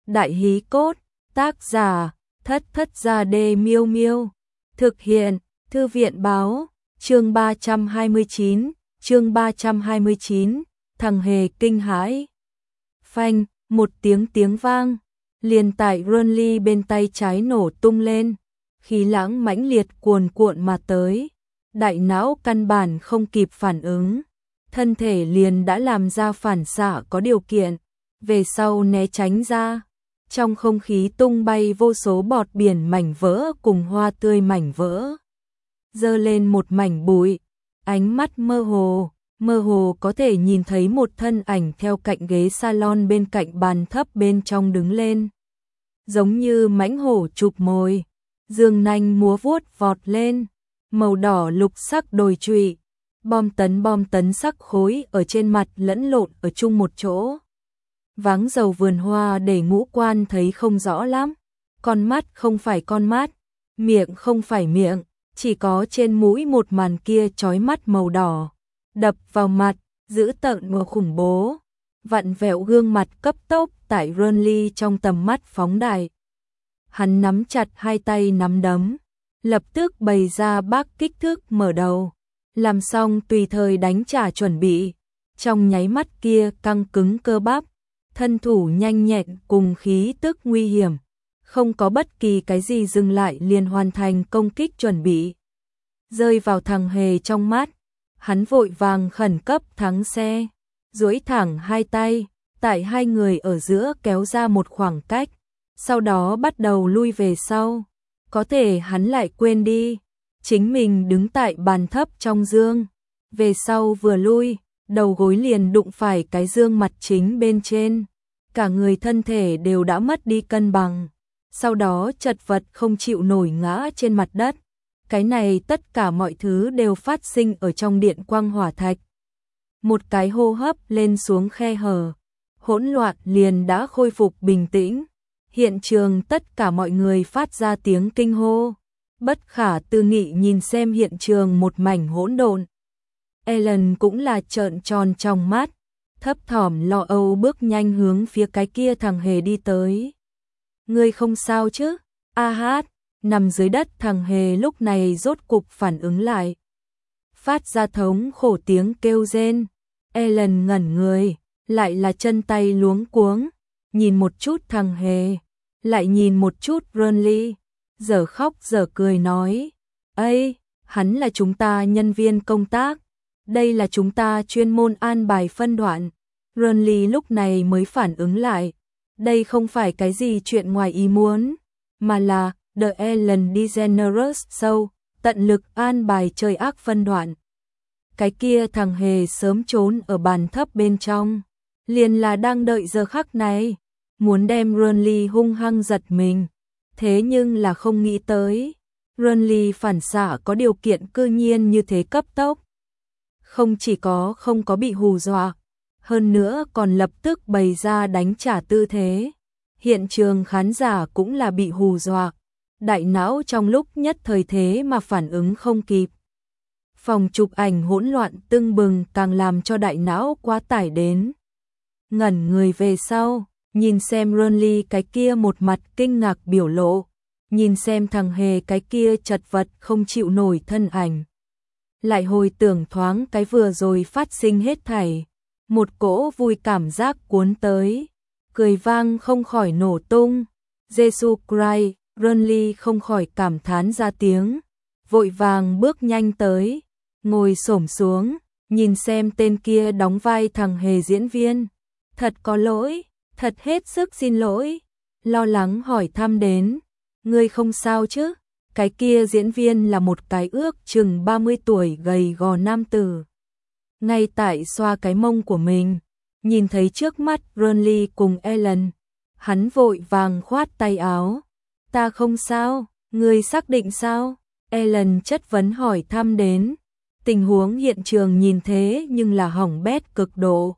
Đại hí cốt, tác giả, Thất Thất Gia Đê Miêu Miêu. Thực hiện, Thư viện báo, chương 329, thằng hề kinh hãi. Phanh, một tiếng vang, liền tại Renly bên tay trái nổ tung lên, khí lãng mãnh liệt cuồn cuộn mà tới. Đại não căn bản không kịp phản ứng, thân thể liền đã làm ra phản xạ có điều kiện, về sau né tránh ra. Trong không khí tung bay vô số bọt biển mảnh vỡ cùng hoa tươi mảnh vỡ. Dơ lên một mảnh bụi, ánh mắt mơ hồ có thể nhìn thấy một thân ảnh theo cạnh ghế salon bên cạnh bàn thấp bên trong đứng lên. Giống như mãnh hổ chụp mồi, dương nanh múa vuốt vọt lên, màu đỏ lục sắc đồi trụy, bom tấn sắc khối ở trên mặt lẫn lộn ở chung một chỗ. Váng dầu vườn hoa để ngũ quan thấy không rõ lắm, con mắt không phải con mắt, miệng không phải miệng, chỉ có trên mũi một màn kia chói mắt màu đỏ, đập vào mặt, dữ tợn và khủng bố, vặn vẹo gương mặt cấp tốc tại Renly trong tầm mắt phóng đại. Hắn nắm chặt hai tay nắm đấm, lập tức bày ra bác kích thước mở đầu, làm xong tùy thời đánh trả chuẩn bị, trong nháy mắt kia căng cứng cơ bắp, thân thủ nhanh nhẹn cùng khí tức nguy hiểm, không có bất kỳ cái gì dừng lại liền hoàn thành công kích chuẩn bị. Rơi vào thằng hề trong mắt, hắn vội vàng khẩn cấp thắng xe, duỗi thẳng hai tay, tại hai người ở giữa kéo ra một khoảng cách, sau đó bắt đầu lui về sau. Có thể hắn lại quên đi, chính mình đứng tại bàn thấp trong dương, về sau vừa lui, đầu gối liền đụng phải cái dương mặt chính bên trên, cả người thân thể đều đã mất đi cân bằng, sau đó chật vật không chịu nổi ngã trên mặt đất. Cái này tất cả mọi thứ đều phát sinh ở trong điện quang hỏa thạch. Một cái hô hấp lên xuống khe hở, hỗn loạn liền đã khôi phục bình tĩnh. Hiện trường tất cả mọi người phát ra tiếng kinh hô, bất khả tư nghị nhìn xem hiện trường một mảnh hỗn độn. Ellen cũng là trợn tròn trong mắt, thấp thỏm lo âu bước nhanh hướng phía cái kia thằng hề đi tới. Ngươi không sao chứ? A hát, nằm dưới đất thằng hề lúc này rốt cục phản ứng lại. Phát ra thống khổ tiếng kêu rên. Ellen ngẩn người, lại là chân tay luống cuống, nhìn một chút thằng hề, lại nhìn một chút Renly, giờ khóc giờ cười nói, "Ây, hắn là chúng ta nhân viên công tác, đây là chúng ta chuyên môn an bài phân đoạn." Renly lúc này mới phản ứng lại, đây không phải cái gì chuyện ngoài ý muốn, mà là The Ellen DeGeneres Show, tận lực an bài chơi ác phân đoạn. Cái kia thằng hề sớm trốn ở bàn thấp bên trong, liền là đang đợi giờ khắc này, muốn đem Renly hung hăng giật mình, thế nhưng là không nghĩ tới, Renly phản xạ có điều kiện cư nhiên như thế cấp tốc. Không chỉ có không có bị hù dọa, hơn nữa còn lập tức bày ra đánh trả tư thế. Hiện trường khán giả cũng là bị hù dọa, đại não trong lúc nhất thời thế mà phản ứng không kịp. Phòng chụp ảnh hỗn loạn tưng bừng càng làm cho đại não quá tải đến. Ngẩn người về sau, nhìn xem Renly cái kia một mặt kinh ngạc biểu lộ, nhìn xem thằng hề cái kia chật vật không chịu nổi thân ảnh. Lại hồi tưởng thoáng cái vừa rồi phát sinh hết thảy, một cỗ vui cảm giác cuốn tới, cười vang không khỏi nổ tung. Jesus Christ, Renly không khỏi cảm thán ra tiếng, vội vàng bước nhanh tới, ngồi xổm xuống, nhìn xem tên kia đóng vai thằng hề diễn viên. Thật có lỗi, thật hết sức xin lỗi, lo lắng hỏi thăm đến, ngươi không sao chứ? Cái kia diễn viên là một cái ước chừng 30 tuổi gầy gò nam tử. Ngay tại xoa cái mông của mình, nhìn thấy trước mắt Renly cùng Ellen, hắn vội vàng khoát tay áo. Ta không sao, ngươi xác định sao? Ellen chất vấn hỏi thăm đến. Tình huống hiện trường nhìn thế nhưng là hỏng bét cực độ.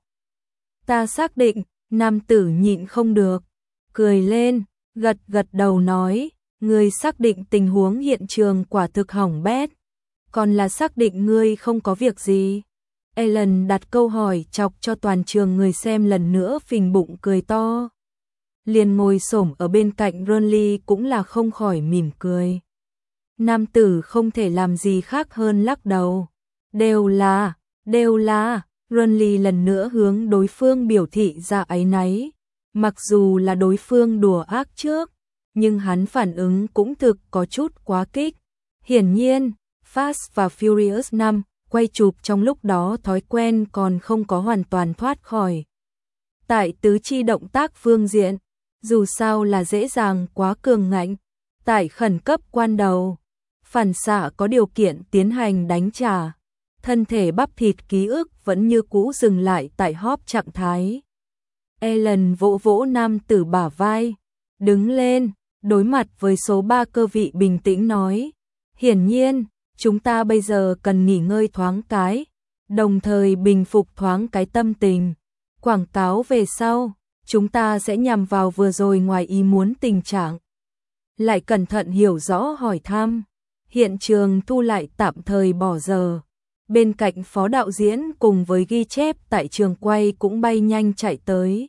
Ta xác định, nam tử nhịn không được, cười lên, gật đầu nói, ngươi xác định tình huống hiện trường quả thực hỏng bét, còn là xác định ngươi không có việc gì? Ellen đặt câu hỏi chọc cho toàn trường người xem lần nữa phình bụng cười to. liền ngồi xổm ở bên cạnh Ronly cũng là không khỏi mỉm cười. Nam tử không thể làm gì khác hơn lắc đầu. Đều là, Ronly lần nữa hướng đối phương biểu thị ra áy náy. Mặc dù là đối phương đùa ác trước, nhưng hắn phản ứng cũng thực có chút quá kích. Hiển nhiên, Fast và Furious 5 quay chụp trong lúc đó thói quen còn không có hoàn toàn thoát khỏi. Tại tứ chi động tác phương diện, dù sao là dễ dàng quá cường ngạnh, tại khẩn cấp quan đầu, phản xạ có điều kiện tiến hành đánh trả, thân thể bắp thịt ký ức vẫn như cũ dừng lại tại hop trạng thái. Ellen vỗ vỗ nam tử bả vai, đứng lên, đối mặt với số 3 cơ vị bình tĩnh nói, hiển nhiên, chúng ta bây giờ cần nghỉ ngơi thoáng cái, đồng thời bình phục thoáng cái tâm tình. Quảng cáo về sau, chúng ta sẽ nhằm vào vừa rồi ngoài ý muốn tình trạng. Lại cẩn thận hiểu rõ hỏi thăm, hiện trường thu lại tạm thời bỏ giờ. Bên cạnh phó đạo diễn cùng với ghi chép tại trường quay cũng bay nhanh chạy tới.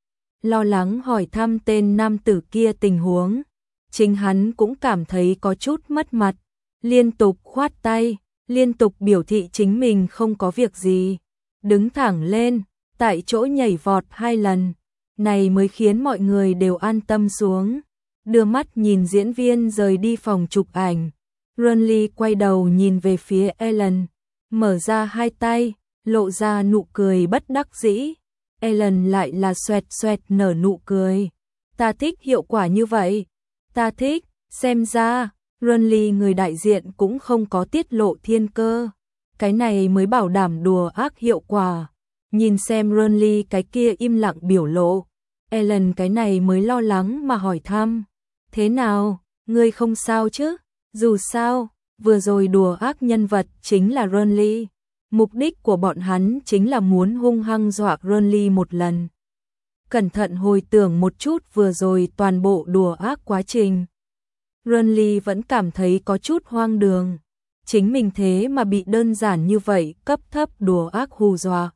Lo lắng hỏi thăm tên nam tử kia tình huống. Chính hắn cũng cảm thấy có chút mất mặt. Liên tục khoát tay, liên tục biểu thị chính mình không có việc gì. Đứng thẳng lên, tại chỗ nhảy vọt 2 lần. Này mới khiến mọi người đều an tâm xuống. Đưa mắt nhìn diễn viên rời đi phòng chụp ảnh. Ronly quay đầu nhìn về phía Ellen, mở ra 2 tay, lộ ra nụ cười bất đắc dĩ. Ellen lại là xoẹt xoẹt nở nụ cười. Ta thích hiệu quả như vậy. Ta thích, xem ra, Ronly người đại diện cũng không có tiết lộ thiên cơ. Cái này mới bảo đảm đùa ác hiệu quả. Nhìn xem Ronly cái kia im lặng biểu lộ. Ellen cái này mới lo lắng mà hỏi thăm. Thế nào, ngươi không sao chứ? Dù sao, vừa rồi đùa ác nhân vật chính là Ronly. Mục đích của bọn hắn chính là muốn hung hăng dọa Ronly một lần. Cẩn thận hồi tưởng một chút vừa rồi toàn bộ đùa ác quá trình. Ronly vẫn cảm thấy có chút hoang đường. Chính mình thế mà bị đơn giản như vậy cấp thấp đùa ác hù dọa.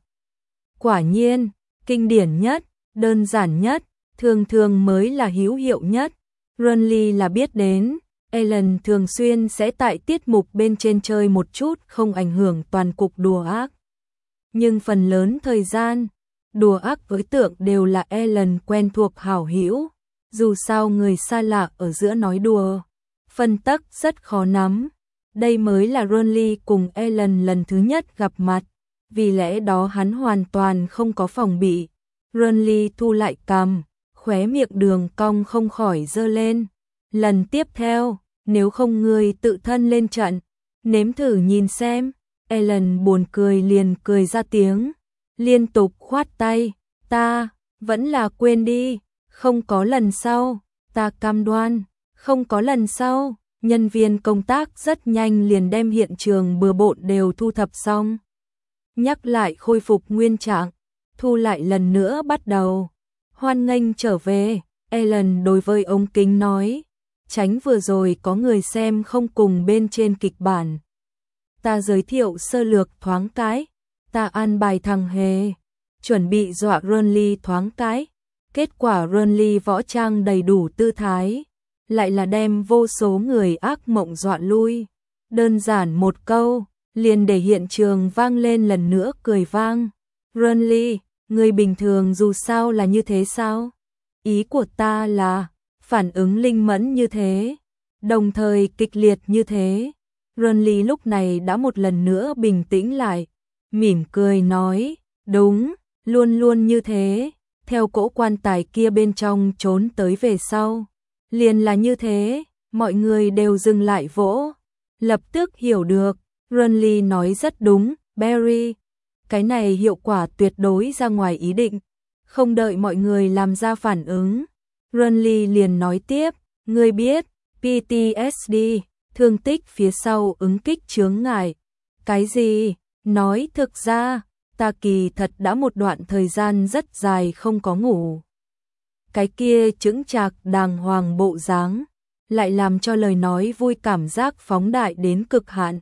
Quả nhiên, kinh điển nhất, đơn giản nhất, thường thường mới là hữu hiệu nhất. Ronly là biết đến, Ellen thường xuyên sẽ tại tiết mục bên trên chơi một chút không ảnh hưởng toàn cục đùa ác. Nhưng phần lớn thời gian, đùa ác với tượng đều là Ellen quen thuộc hảo hữu. Dù sao người xa lạ ở giữa nói đùa, phân tắc rất khó nắm. Đây mới là Ronly cùng Ellen lần thứ nhất gặp mặt, vì lẽ đó hắn hoàn toàn không có phòng bị. Ronly thu lại cằm, khóe miệng đường cong không khỏi giơ lên. Lần tiếp theo, nếu không ngươi tự thân lên trận, nếm thử nhìn xem. Ellen buồn cười liền cười ra tiếng, liên tục khoát tay, ta, vẫn là quên đi, không có lần sau, ta cam đoan, không có lần sau. Nhân viên công tác rất nhanh liền đem hiện trường bừa bộn đều thu thập xong. Nhắc lại khôi phục nguyên trạng, thu lại lần nữa bắt đầu. Hoan nghênh trở về, Ellen đối với ống kính nói, tránh vừa rồi có người xem không cùng bên trên kịch bản. Ta giới thiệu sơ lược thoáng cái, ta an bài thằng hề, chuẩn bị dọa Ronly thoáng cái. Kết quả Ronly võ trang đầy đủ tư thái, lại là đem vô số người ác mộng dọa lui. Đơn giản một câu, liền để hiện trường vang lên lần nữa cười vang. Ronly, người bình thường dù sao là như thế sao? Ý của ta là, phản ứng linh mẫn như thế, đồng thời kịch liệt như thế. Ronly lúc này đã một lần nữa bình tĩnh lại, mỉm cười nói, đúng, luôn luôn như thế, theo cỗ quan tài kia bên trong trốn tới về sau. Liền là như thế, mọi người đều dừng lại vỗ, lập tức hiểu được, Ronly nói rất đúng, Barry. Cái này hiệu quả tuyệt đối ra ngoài ý định, không đợi mọi người làm ra phản ứng. Ronly liền nói tiếp, ngươi biết, PTSD, thương tích phía sau ứng kích chướng ngại. Cái gì? Nói thực ra, ta kỳ thật đã một đoạn thời gian rất dài không có ngủ. Cái kia chững chạc đàng hoàng bộ dáng, lại làm cho lời nói vui cảm giác phóng đại đến cực hạn.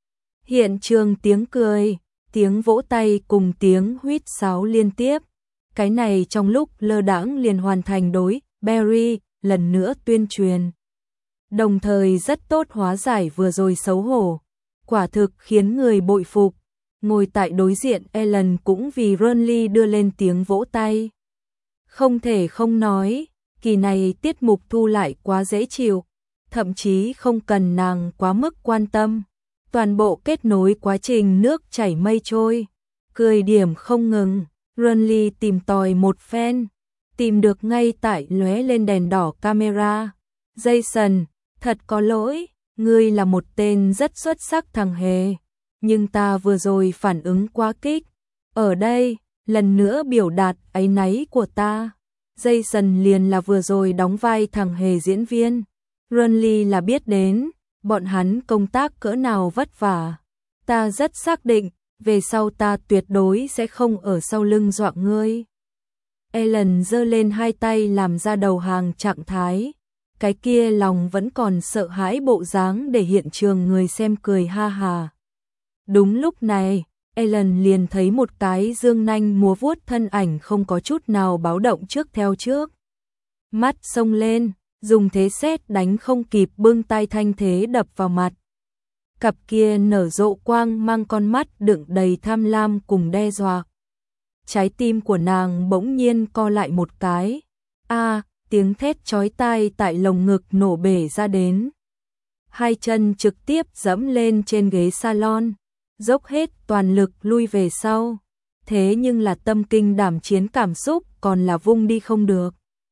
Hiện trường tiếng cười, tiếng vỗ tay cùng tiếng huýt sáo liên tiếp. Cái này trong lúc lơ đãng liền hoàn thành đối Barry lần nữa tuyên truyền. Đồng thời rất tốt hóa giải vừa rồi xấu hổ. Quả thực khiến người bội phục. Ngồi tại đối diện Ellen cũng vì Ronly đưa lên tiếng vỗ tay. Không thể không nói, kỳ này tiết mục thu lại quá dễ chịu, thậm chí không cần nàng quá mức quan tâm. Toàn bộ kết nối quá trình nước chảy mây trôi, cười điểm không ngừng. Ronly tìm tòi một phen, tìm được ngay tại lóe lên đèn đỏ camera. Jason, thật có lỗi, ngươi là một tên rất xuất sắc thằng hề, nhưng ta vừa rồi phản ứng quá kích. Ở đây, lần nữa biểu đạt áy náy của ta. Jason liền là vừa rồi đóng vai thằng hề diễn viên. Ronly là biết đến, bọn hắn công tác cỡ nào vất vả. Ta rất xác định, về sau ta tuyệt đối sẽ không ở sau lưng dọa ngươi. Ellen giơ lên hai tay làm ra đầu hàng trạng thái. Cái kia lòng vẫn còn sợ hãi bộ dáng để hiện trường người xem cười ha hà. Đúng lúc này, Ellen liền thấy một cái dương nanh múa vuốt thân ảnh không có chút nào báo động trước theo trước. Mắt xông lên, dùng thế sét đánh không kịp bưng tay thanh thế đập vào mặt. Cặp kia nở rộ quang mang con mắt đựng đầy tham lam cùng đe dọa. Trái tim của nàng bỗng nhiên co lại một cái. Tiếng thét chói tai tại lồng ngực nổ bể ra đến. Hai chân trực tiếp dẫm lên trên ghế salon, dốc hết toàn lực lui về sau. Thế nhưng là tâm kinh đảm chiến cảm xúc còn là vung đi không được.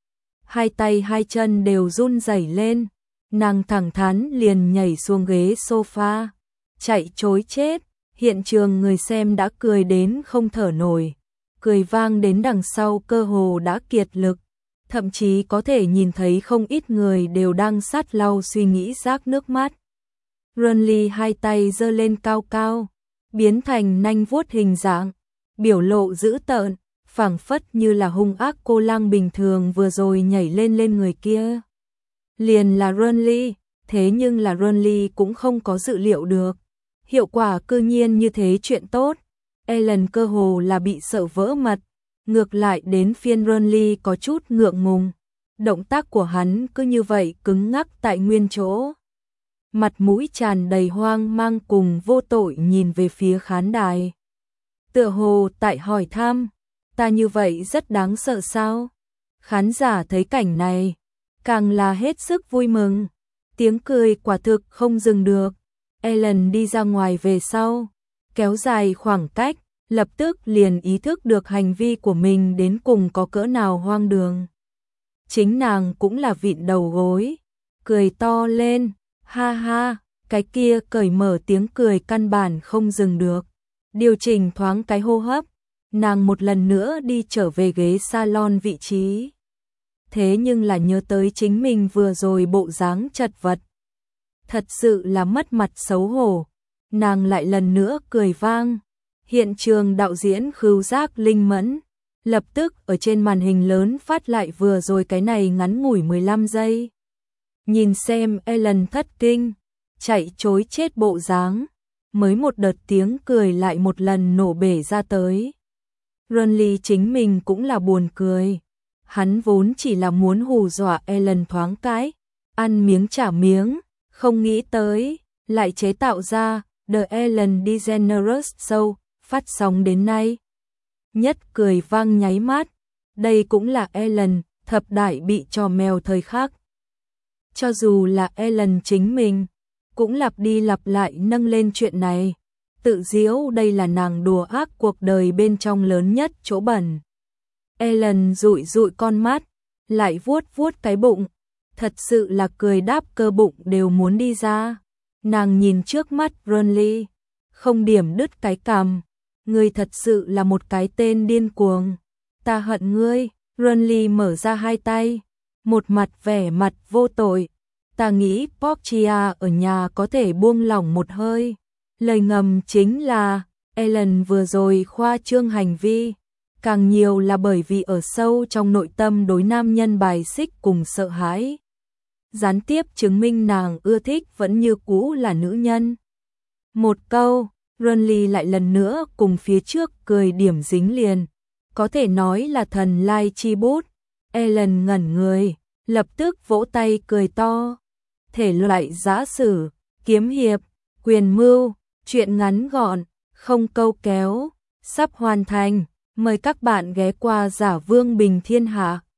Hai tay hai chân đều run rẩy lên, nàng thẳng thắn liền nhảy xuống ghế sofa, chạy trối chết. Hiện trường người xem đã cười đến không thở nổi, cười vang đến đằng sau cơ hồ đã kiệt lực. Thậm chí có thể nhìn thấy không ít người đều đang sát lau suy nghĩ rác nước mắt. Ronly hai tay giơ lên cao cao, biến thành nanh vuốt hình dạng, biểu lộ dữ tợn, phảng phất như là hung ác cô lang bình thường vừa rồi nhảy lên người kia. Liền là Ronly, thế nhưng là Ronly cũng không có dự liệu được. Hiệu quả cư nhiên như thế chuyện tốt. Ellen cơ hồ là bị sợ vỡ mật. Ngược lại đến phiên Ronly có chút ngượng ngùng. Động tác của hắn cứ như vậy cứng ngắc tại nguyên chỗ. Mặt mũi tràn đầy hoang mang cùng vô tội nhìn về phía khán đài. Tựa hồ tại hỏi thăm, ta như vậy rất đáng sợ sao? Khán giả thấy cảnh này, càng là hết sức vui mừng. Tiếng cười quả thực không dừng được. Ellen đi ra ngoài về sau, kéo dài khoảng cách. Lập tức liền ý thức được hành vi của mình đến cùng có cỡ nào hoang đường. Chính nàng cũng là vịn đầu gối, cười to lên, ha ha, cái kia cởi mở tiếng cười căn bản không dừng được. Điều chỉnh thoáng cái hô hấp, nàng một lần nữa đi trở về ghế salon vị trí. Thế nhưng là nhớ tới chính mình vừa rồi bộ dáng chật vật. Thật sự là mất mặt xấu hổ, nàng lại lần nữa cười vang. Hiện trường đạo diễn khứu giác linh mẫn, lập tức ở trên màn hình lớn phát lại vừa rồi cái này ngắn ngủi 15 giây. Nhìn xem Ellen thất kinh, chạy trối chết bộ dáng, mới một đợt tiếng cười lại một lần nổ bể ra tới. Ronly chính mình cũng là buồn cười, hắn vốn chỉ là muốn hù dọa Ellen thoáng cái, ăn miếng trả miếng, không nghĩ tới, lại chế tạo ra The Ellen DeGeneres Show. Phát sóng đến nay, nhất cười vang nháy mắt, đây cũng là Ellen, thập đại bị trò mèo thời khắc. Cho dù là Ellen chính mình, cũng lặp đi lặp lại nâng lên chuyện này, tự giễu đây là nàng đùa ác cuộc đời bên trong lớn nhất chỗ bẩn. Ellen dụi dụi con mắt, lại vuốt vuốt cái bụng, thật sự là cười đáp cơ bụng đều muốn đi ra. Nàng nhìn trước mắt Ronly, không điểm đứt cái cằm. Ngươi thật sự là một cái tên điên cuồng. Ta hận ngươi. Ronly mở ra hai tay, một mặt vẻ mặt vô tội. Ta nghĩ Portia ở nhà có thể buông lỏng một hơi. Lời ngầm chính là Ellen vừa rồi khoa trương hành vi, càng nhiều là bởi vì ở sâu trong nội tâm đối nam nhân bài xích cùng sợ hãi. Gián tiếp chứng minh nàng ưa thích vẫn như cũ là nữ nhân. Một câu, Ronly lại lần nữa cùng phía trước cười điểm dính liền, có thể nói là thần lai chi bút. Ellen ngẩn người, lập tức vỗ tay cười to. Thể loại giã sử, kiếm hiệp, quyền mưu, truyện ngắn gọn, không câu kéo, sắp hoàn thành. Mời các bạn ghé qua Giả Vương Bình Thiên Hạ.